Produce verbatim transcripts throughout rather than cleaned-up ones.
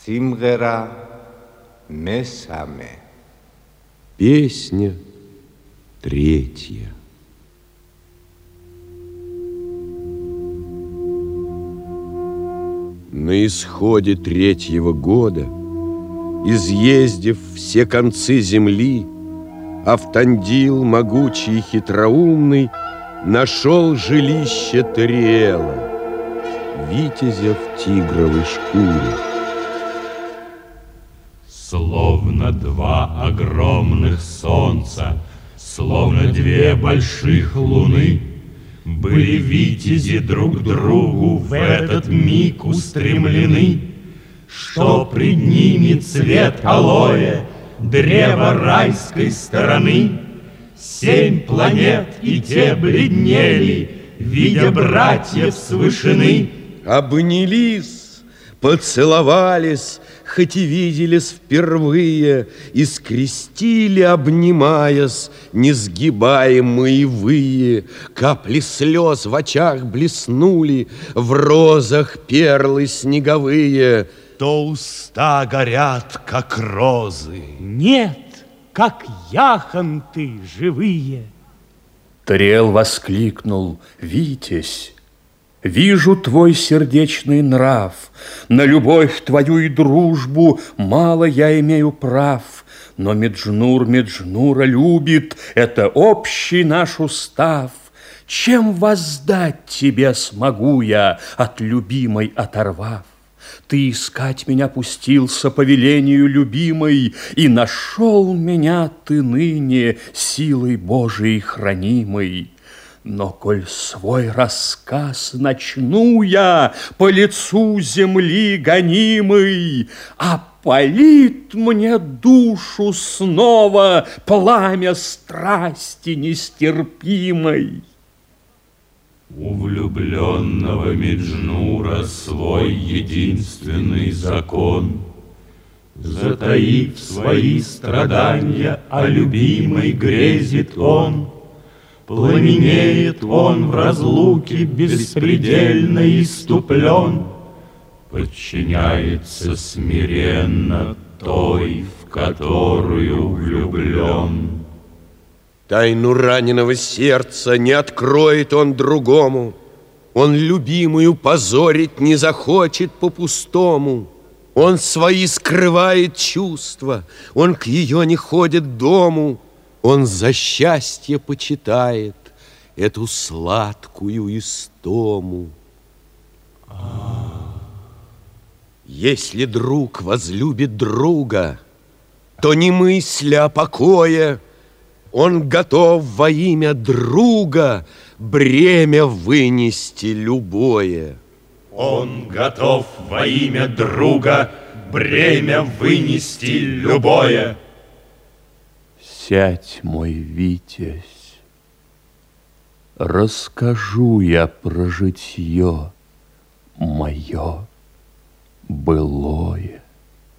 Симгера Месаме. Песня третья. На исходе третьего года, изъездив все концы земли, Автандил, могучий и хитроумный, нашел жилище Тариэла, витязя в тигровой шкуре. Словно два огромных солнца, словно две больших луны, были витязи друг к другу в этот миг устремлены, что пред ними цвет алоэ, древо райской стороны. Семь планет и те бледнели, видя братьев с вышины. Обнялись, поцеловались, хоть и виделись впервые, и скрестили, обнимаясь, несгибаемые вые. Капли слез в очах блеснули, в розах перлы снеговые. То уста горят, как розы. Нет, как яхонты живые. Тариэл воскликнул: «Витязь, вижу твой сердечный нрав, на любовь твою и дружбу мало я имею прав, но Меджнур Меджнура любит, это общий наш устав. Чем воздать тебе смогу я, от любимой оторвав? Ты искать меня пустился по велению любимой, и нашел меня ты ныне силой Божией хранимой. Но коль свой рассказ начну я по лицу земли гонимый, опалит мне душу снова пламя страсти нестерпимой». У влюбленного Меджнура свой единственный закон. Затаив свои страдания, о любимой грезит он. Пламенеет он в разлуке, беспредельно иступлен. Подчиняется смиренно той, в которую влюблен. Тайну раненого сердца не откроет он другому. Он любимую позорить не захочет по-пустому. Он свои скрывает чувства, он к ее не ходит дому. Он за счастье почитает эту сладкую истому. Если друг возлюбит друга, то не мысля о покое, он готов во имя друга бремя вынести любое. Он готов во имя друга бремя вынести любое. Сядь, мой Витязь, расскажу я про житье мое былое.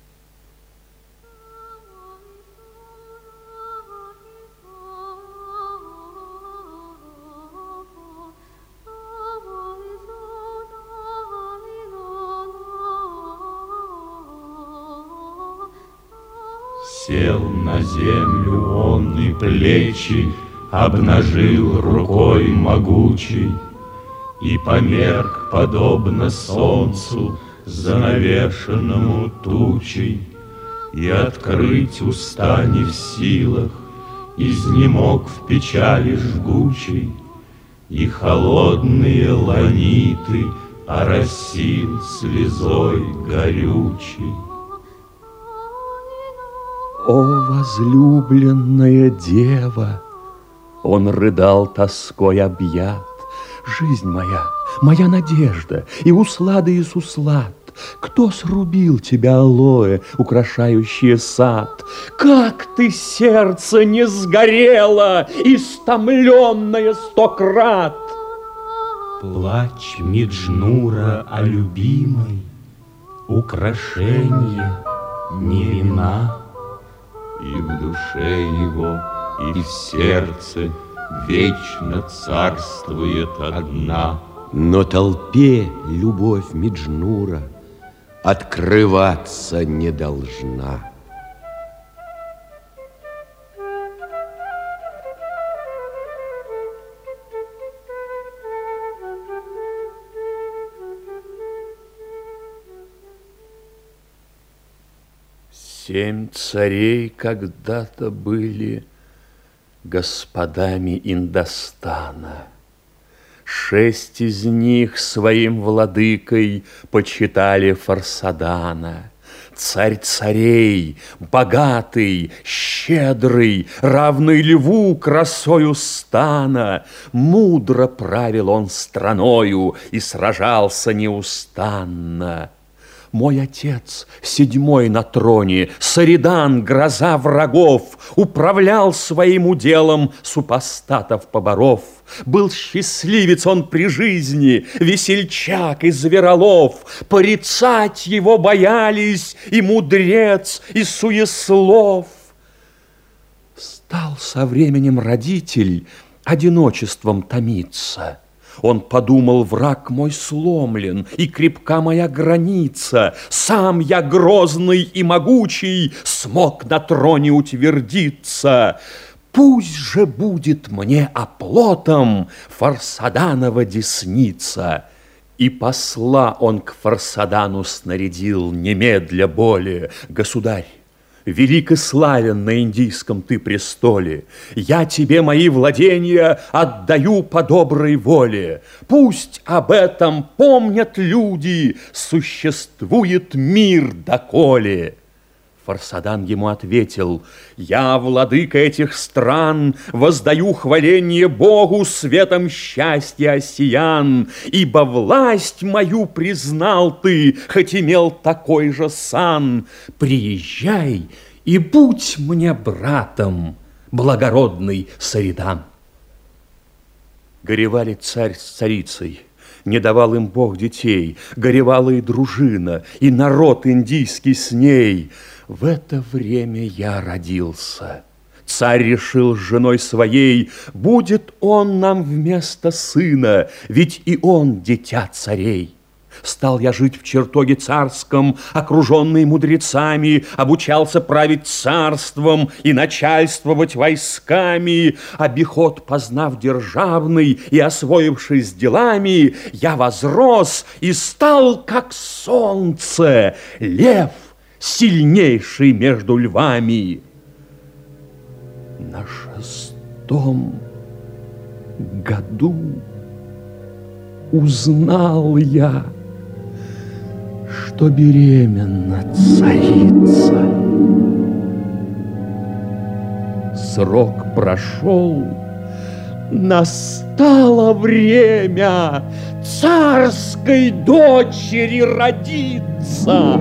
Сел на землю он и плечи обнажил рукой могучей, и померк, подобно солнцу, занавешенному тучей, и открыть уста не в силах, изнемог в печали жгучей, и холодные ланиты оросил слезой горючей. О, возлюбленная дева! Он рыдал тоской объят. Жизнь моя, моя надежда, и услады из услад. Кто срубил тебя, алоэ, украшающее сад? Как ты, сердце, не сгорело, истомленное сто крат? Плач Меджнура о любимой, украшение не вина. И в душе его, и в сердце вечно царствует одна. Но толпе любовь Меджнура открываться не должна. Семь царей когда-то были господами Индостана. Шесть из них своим владыкой почитали Фарсадана. Царь царей, богатый, щедрый, равный льву красою стана, мудро правил он страною и сражался неустанно. Мой отец, седьмой на троне, Саридан, гроза врагов, управлял своим уделом супостатов поборов. Был счастливец он при жизни, весельчак и зверолов. Порицать его боялись и мудрец, и суеслов. Стал со временем родитель одиночеством томиться. Он подумал: враг мой сломлен, и крепка моя граница. Сам я грозный и могучий смог на троне утвердиться. Пусть же будет мне оплотом Фарсаданова десница. И посла он к Фарсадану снарядил немедля более: государь, велик и славен на индийском ты престоле. Я тебе мои владения отдаю по доброй воле. Пусть об этом помнят люди, существует мир доколе. Фарсадан ему ответил: я, владыка этих стран, воздаю хваление Богу светом счастья осиян, ибо власть мою признал ты, хоть имел такой же сан. Приезжай и будь мне братом, благородный Саридан. Горевали царь с царицей, не давал им Бог детей, горевала и дружина, и народ индийский с ней. В это время я родился. Царь решил с женой своей: будет он нам вместо сына, ведь и он дитя царей. Стал я жить в чертоге царском, окруженный мудрецами, обучался править царством и начальствовать войсками. Обиход познав державный и освоившись делами, я возрос и стал, как солнце, лев, сильнейший между львами. На шестом году узнал я, что беременна царица. Срок прошел, настало время царской дочери родиться.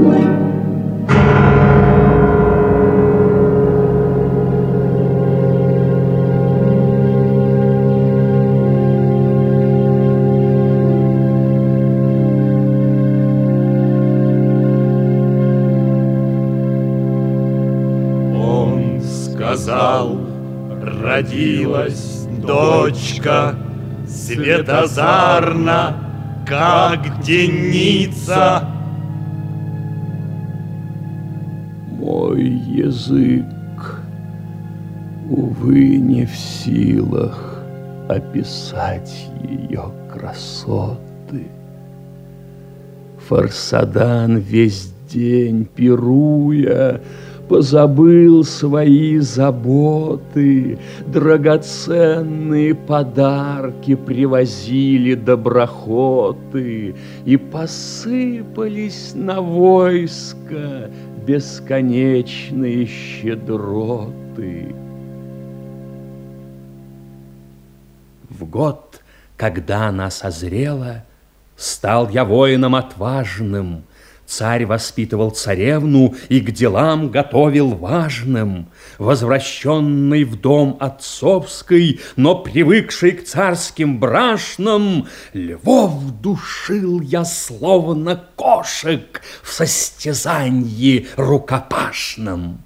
Сказал: родилась дочка, светозарна, как денница. Мой язык, увы, не в силах описать ее красоты. Фарсадан весь день пируя позабыл свои заботы, драгоценные подарки привозили доброхоты, и посыпались на войско бесконечные щедроты. В год, когда она созрела, стал я воином отважным. Царь воспитывал царевну и к делам готовил важным. Возвращенный в дом отцовский, но привыкший к царским брашнам, львов душил я, словно кошек, в состязании рукопашном.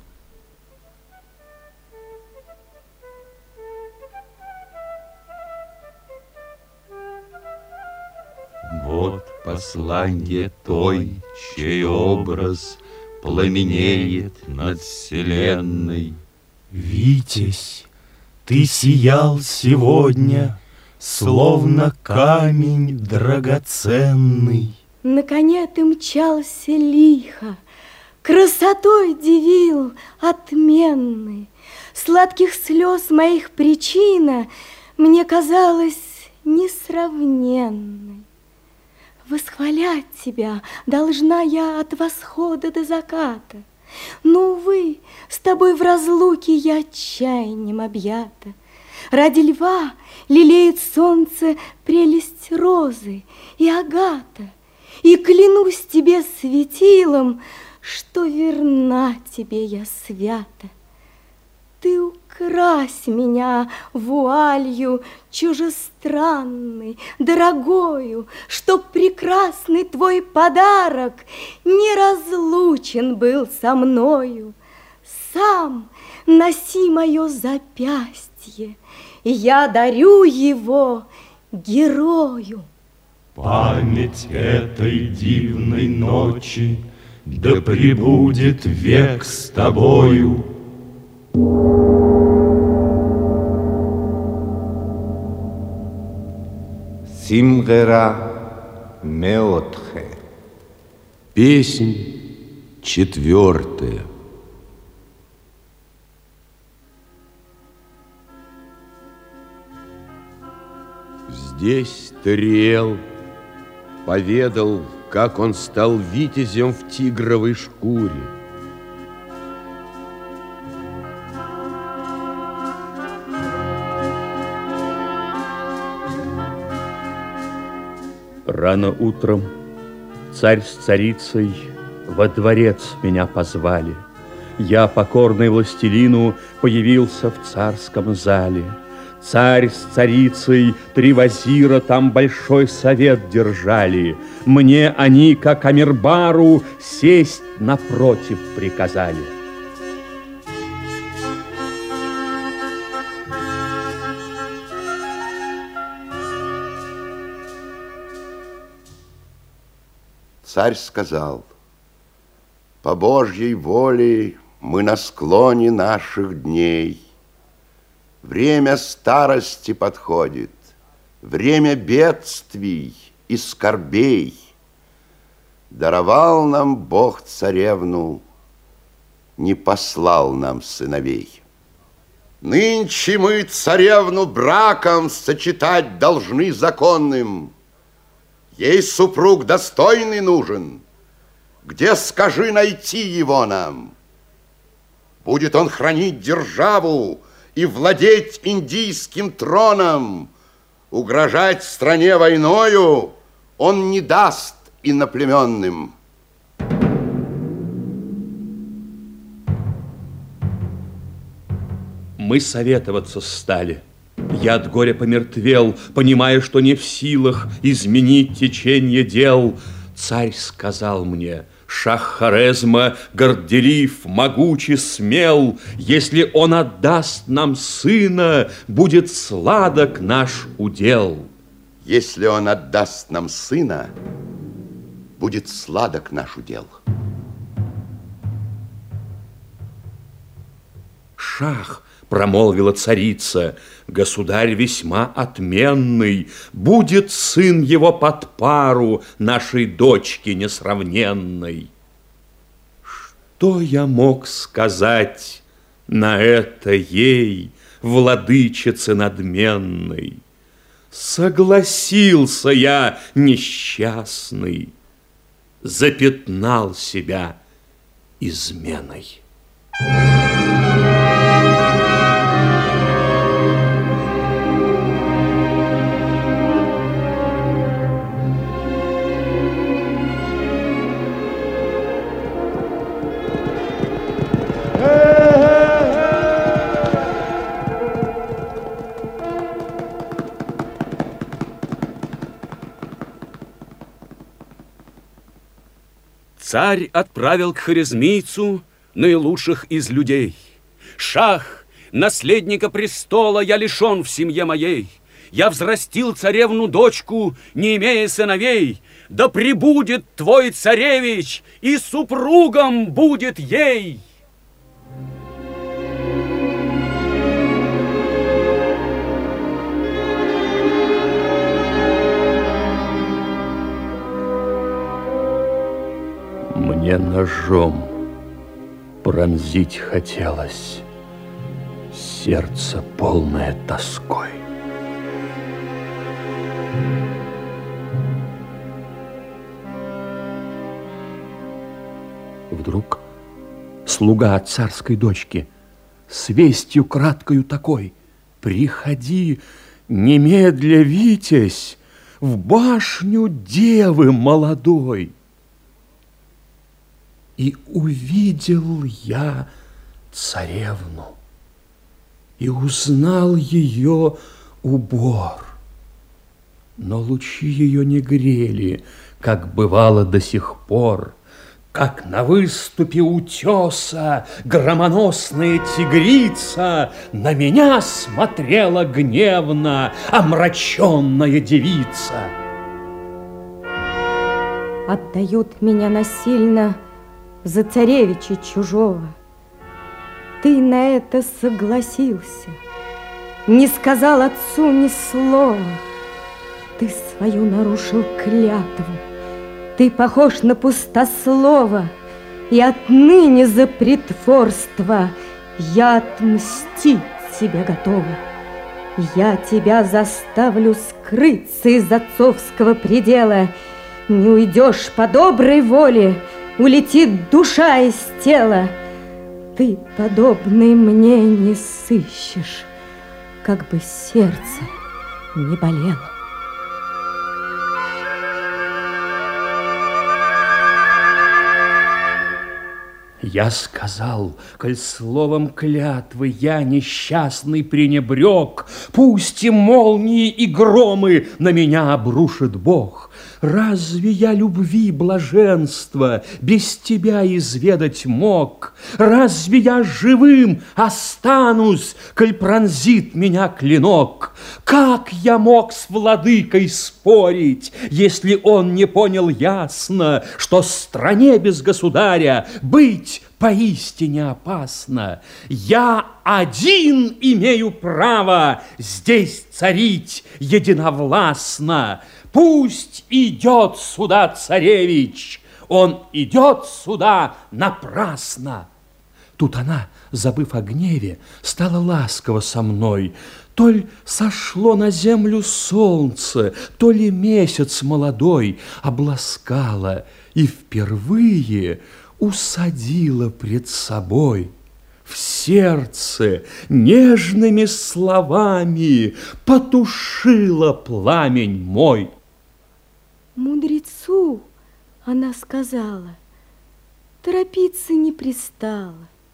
Вот посланье той, чей образ пламенеет над вселенной. Витязь, ты сиял сегодня, словно камень драгоценный. На коне ты мчался лихо, красотой дивил отменной. Сладких слез моих причина мне казалась несравненной. Восхвалять тебя должна я от восхода до заката, но, увы, с тобой в разлуке я отчаянием объята. Ради льва лелеет солнце прелесть розы и агата, и клянусь тебе светилом, что верна тебе я свято. Ты укрась меня вуалью чужестранной, дорогою, чтоб прекрасный твой подарок неразлучен был со мною. Сам носи мое запястье, и я дарю его герою. Память этой дивной ночи да пребудет век с тобою. Симгера Меотхе. Песнь четвертая. Здесь Тариэл поведал, как он стал витязем в тигровой шкуре. Рано утром царь с царицей во дворец меня позвали. Я, покорный властелину, появился в царском зале. Царь с царицей, три вазира там большой совет держали. Мне они, как Амирбару, сесть напротив приказали. Царь сказал: по Божьей воле мы на склоне наших дней. Время старости подходит, время бедствий и скорбей. Даровал нам Бог царевну, не послал нам сыновей. Нынче мы царевну браком сочетать должны законным. Ей супруг достойный нужен, где, скажи, найти его нам? Будет он хранить державу и владеть индийским троном, угрожать стране войною он не даст иноплеменным. Мы советоваться стали. Я от горя помертвел, понимая, что не в силах изменить течение дел. Царь сказал мне: шах Хорезма горделив, могучий, смел. Если он отдаст нам сына, будет сладок наш удел. Если он отдаст нам сына, будет сладок наш удел. Шах, промолвила царица, государь весьма отменный, будет сын его под пару нашей дочки несравненной. Что я мог сказать на это ей, владычице надменной? Согласился я, несчастный, запятнал себя изменой. Царь отправил к хорезмийцу наилучших из людей. Шах, наследника престола, я лишен в семье моей. я взрастил царевну дочку, не имея сыновей. Да пребудет твой царевич, и супругом будет ей. Мне ножом пронзить хотелось сердце, полное тоской. Вдруг слуга от царской дочки с вестью краткою такой: приходи немедля, Витязь, в башню девы молодой. И увидел я царевну, и узнал ее убор. Но лучи ее не грели, как бывало до сих пор, как на выступе утеса громоносная тигрица на меня смотрела гневно омраченная девица. Отдают меня насильно за царевича чужого. Ты на это согласился, не сказал отцу ни слова. Ты свою нарушил клятву, ты похож на пустослова, и отныне за притворство я отмстить тебе готова. Я тебя заставлю скрыться из отцовского предела. Не уйдешь по доброй воле, улетит душа из тела. Ты подобной мне не сыщешь, как бы сердце не болело. Я сказал, коль словом клятвы я несчастный пренебрег, пусть и молнии и громы на меня обрушит Бог. Разве я любви блаженства без тебя изведать мог? Разве я живым останусь, коль пронзит меня клинок? Как я мог с владыкой спорить, если он не понял ясно, что стране без государя быть поистине опасно? Я один имею право здесь царить единовластно. Пусть идет сюда царевич, он идет сюда напрасно. Тут она, забыв о гневе, стала ласково со мной. То ли сошло на землю солнце, то ли месяц молодой, обласкала и впервые усадила пред собой. В сердце нежными словами потушила пламень мой. Мудрецу она сказала, торопиться не пристало.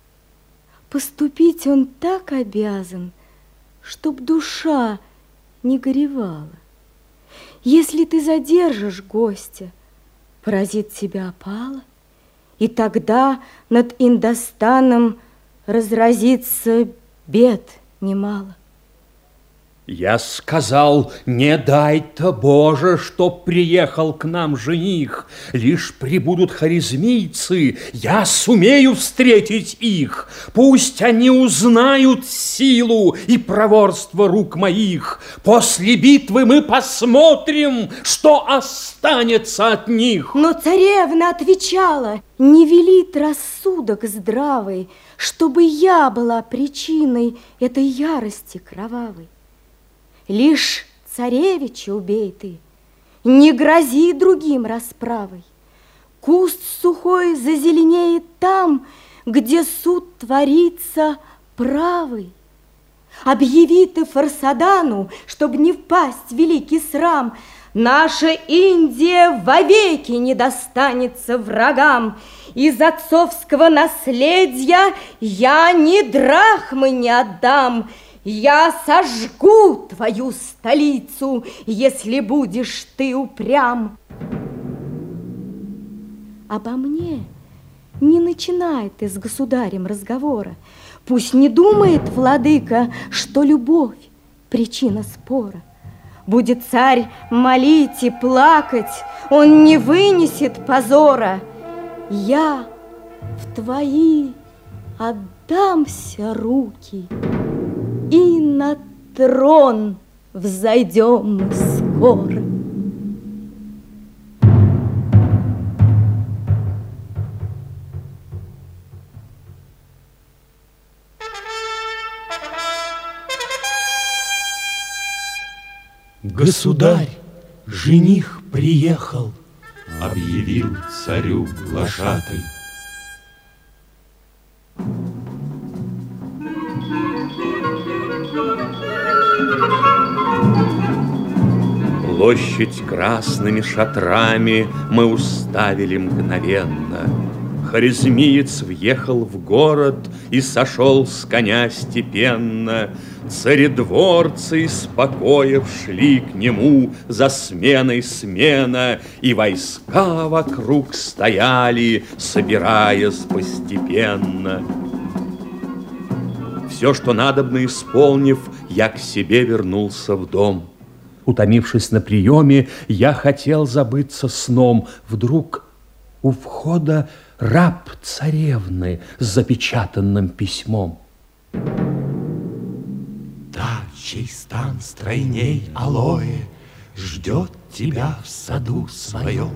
Поступить он так обязан, чтоб душа не горевала. Если ты задержишь гостя, поразит тебя опала, и тогда над Индостаном разразится бед немало. Я сказал, не дай-то, Боже, чтоб приехал к нам жених. Лишь прибудут хорезмийцы, я сумею встретить их. Пусть они узнают силу и проворство рук моих. После битвы мы посмотрим, что останется от них. Но царевна отвечала, не велит рассудок здравый, чтобы я была причиной этой ярости кровавой. Лишь царевича убей ты, не грози другим расправой. Куст сухой зазеленеет там, где суд творится правый. Объяви ты Фарсадану, чтоб не впасть в великий срам, наша Индия вовеки не достанется врагам. Из отцовского наследия я ни драхмы не отдам. Я сожгу твою столицу, если будешь ты упрям. Обо мне не начинай ты с государем разговора. Пусть не думает владыка, что любовь причина спора. Будет царь молить и плакать, он не вынесет позора. Я в твои отдамся руки, и на трон взойдем мы скоро. Государь, жених приехал, объявил царю глашатай. Площадь красными шатрами мы уставили мгновенно. Хорезмиец въехал в город и сошел с коня степенно. Царедворцы из покоев шли к нему за сменой смена, и войска вокруг стояли, собираясь постепенно. Все, что надобно исполнив, я к себе вернулся в дом. Утомившись на приеме, я хотел забыться сном. Вдруг у входа раб царевны с запечатанным письмом. Та, чей стан стройней алоэ, ждет тебя в саду своем.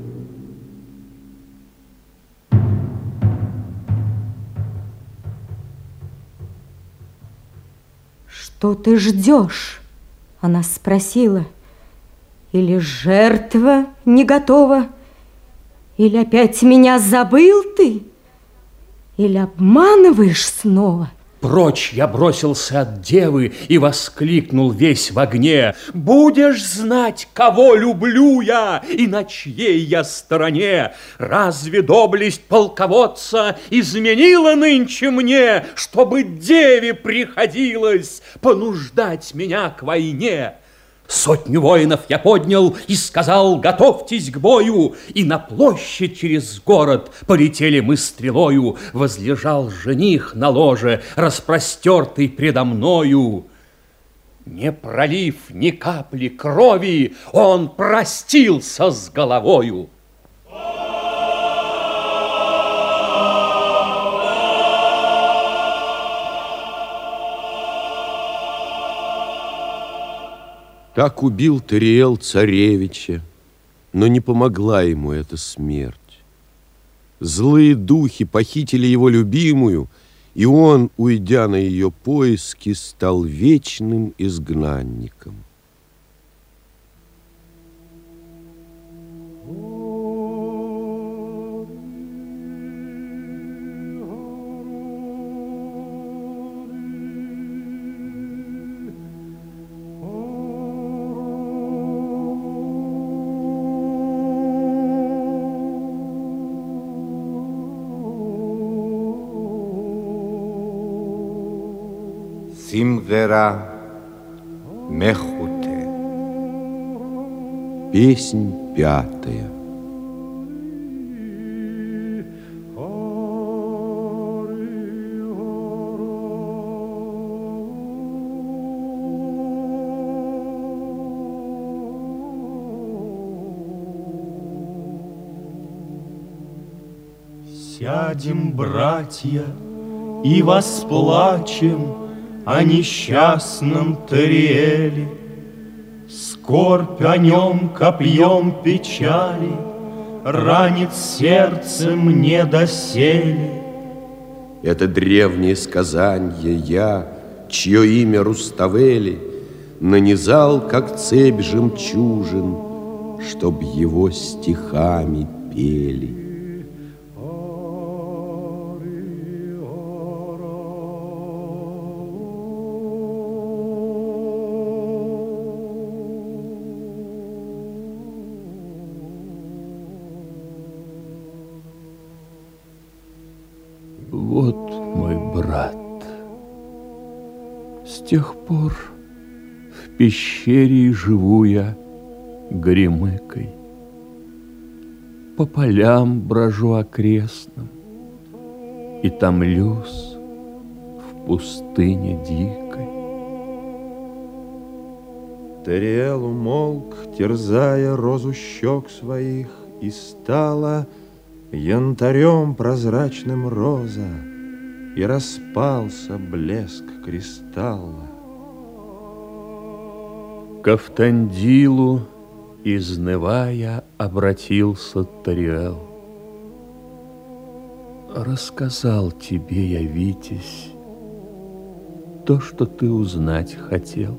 Что ты ждешь? Она спросила. Или жертва не готова? Или опять меня забыл ты? Или обманываешь снова? Прочь я бросился от девы и воскликнул весь в огне: «Будешь знать, кого люблю я и на чьей я стороне! Разве доблесть полководца изменила нынче мне, чтобы деве приходилось понуждать меня к войне?» Сотню воинов я поднял и сказал: «Готовьтесь к бою!» И на площадь через город полетели мы стрелою. Возлежал жених на ложе, распростертый предо мною. Не пролив ни капли крови, он простился с головою. Так убил Тариэл царевича, но не помогла ему эта смерть. Злые духи похитили его любимую, и он, уйдя на ее поиски, стал вечным изгнанником. Симвера Мехуте. Песнь пятая. Сядем, братья, и восплачем о несчастном Тариэле. Скорбь о нем копьем печали ранит сердце мне доселе. Это древнее сказанье я, чье имя Руставели, нанизал, как цепь жемчужин, чтоб его стихами пели. Вот мой брат. С тех пор в пещере живу я горемыкой. По полям брожу окрестным и томлюсь в пустыне дикой. Тариэл умолк, терзая розу щек своих, и стала янтарем прозрачным роза, и распался блеск кристалла. К Автандилу, изнывая, обратился Тариэл. Рассказал тебе я, Витязь, то, что ты узнать хотел.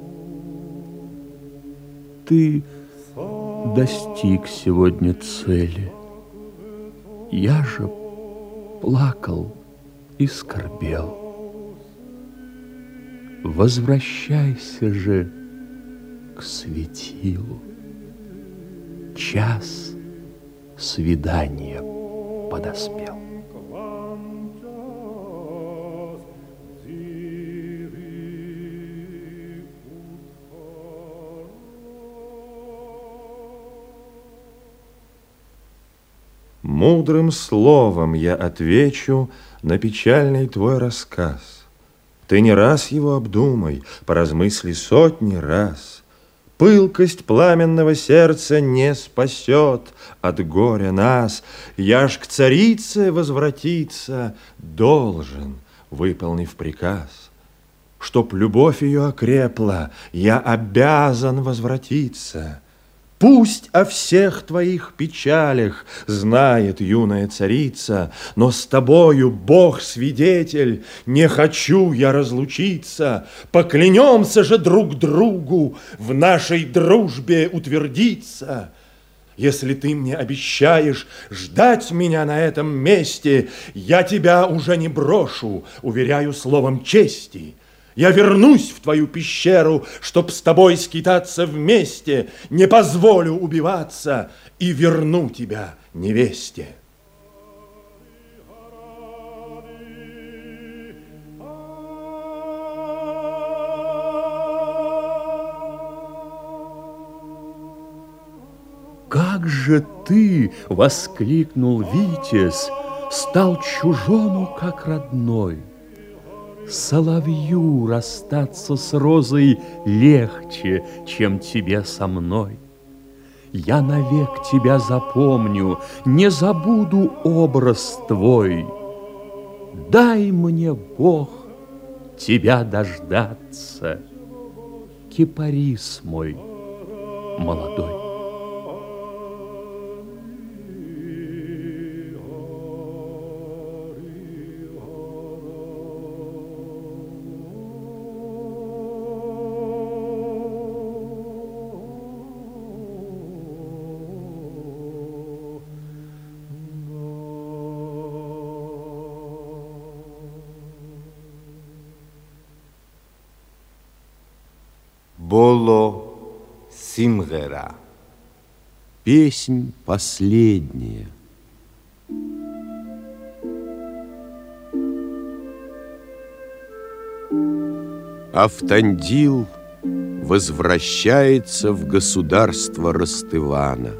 Ты достиг сегодня цели. Я же плакал и скорбел. Возвращайся же к светилу. Час свидания подоспел. Мудрым словом я отвечу на печальный твой рассказ. Ты не раз его обдумай, поразмысли сотни раз. Пылкость пламенного сердца не спасет от горя нас. Я ж к царице возвратиться должен, выполнив приказ. Чтоб любовь ее окрепла, я обязан возвратиться. Пусть о всех твоих печалях знает юная царица, но с тобою, Бог свидетель, не хочу я разлучиться. Поклянемся же друг другу в нашей дружбе утвердиться. Если ты мне обещаешь ждать меня на этом месте, я тебя уже не брошу, уверяю словом чести. Я вернусь в твою пещеру, чтоб с тобой скитаться вместе, не позволю убиваться и верну тебя невесте. Как же ты, воскликнул Витязь, стал чужому, как родной. Соловью расстаться с розой легче, чем тебе со мной. Я навек тебя запомню, не забуду образ твой. Дай мне, Бог, тебя дождаться, кипарис мой молодой. Боло Симгера. Песнь последняя. Автандил возвращается в государство Ростывана.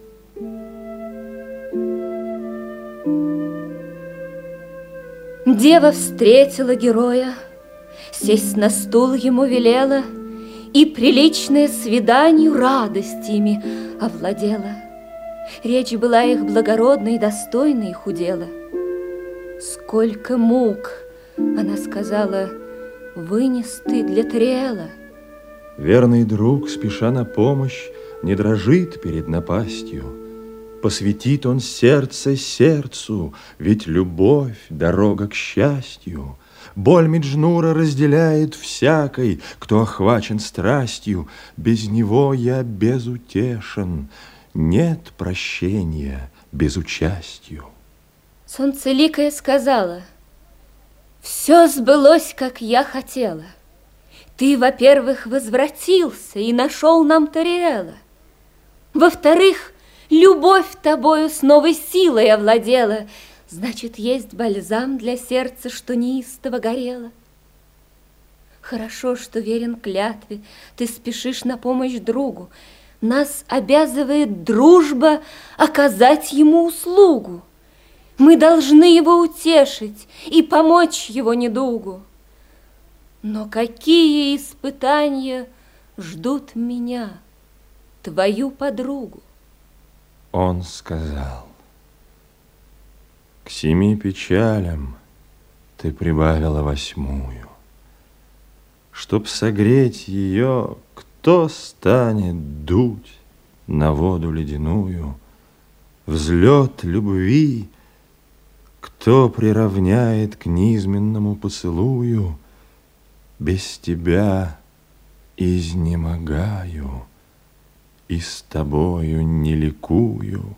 Дева встретила героя, сесть на стул ему велела, и приличное свиданию радостями овладела. Речь была их благородной и достойной, худела. Сколько мук, она сказала, вынес ты для Тариэла. Верный друг, спеша на помощь, не дрожит перед напастью. Посвятит он сердце сердцу, ведь любовь — дорога к счастью. Боль Меджнура разделяет всякой, кто охвачен страстью. Без него я безутешен, нет прощения безучастью. Солнцеликая сказала, все сбылось, как я хотела. Ты, во-первых, возвратился и нашел нам Тариэла. Во-вторых, любовь тобою с новой силой овладела. Значит, есть бальзам для сердца, что неистово горело. Хорошо, что верен клятве, ты спешишь на помощь другу. Нас обязывает дружба оказать ему услугу. Мы должны его утешить и помочь его недугу. Но какие испытания ждут меня, твою подругу. Он сказал: к семи печалям ты прибавила восьмую. Чтоб согреть ее, кто станет дуть на воду ледяную? Взлет любви кто приравняет к низменному поцелую? Без тебя изнемогаю и с тобою не ликую.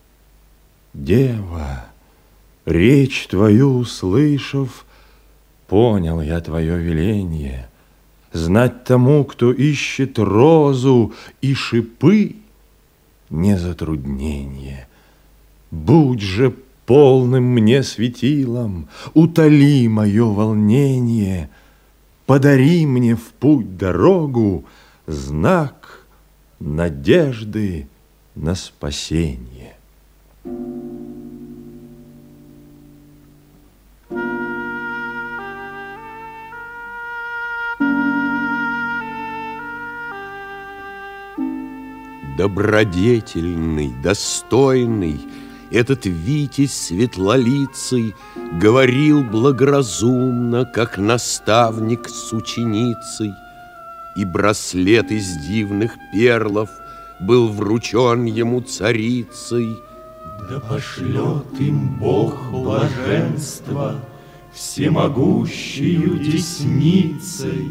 Дева, речь твою услышав, понял я твое веление. Знать тому, кто ищет розу и шипы, не затруднение. Будь же полным мне светилом, утоли мое волнение, подари мне в путь дорогу, знак надежды на спасение. Добродетельный, достойный, этот витязь светлолицый говорил благоразумно, как наставник с ученицей, и браслет из дивных перлов был вручен ему царицей. Да пошлет им Бог блаженства всемогущею десницей.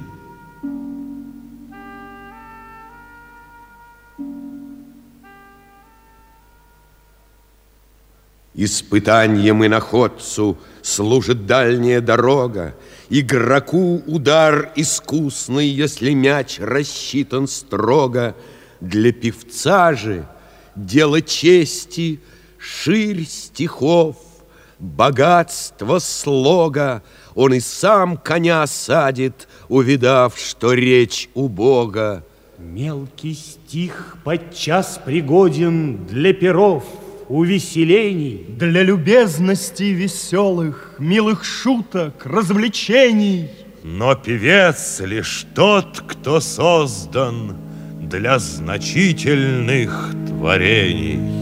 Испытаньем иноходцу служит дальняя дорога, игроку удар искусный, если мяч рассчитан строго. Для певца же дело чести, ширь стихов, богатство слога. Он и сам коня садит, увидав, что речь у Бога. Мелкий стих подчас пригоден для перов, увеселений, для любезностей веселых, милых шуток, развлечений. Но певец лишь тот, кто создан для значительных творений.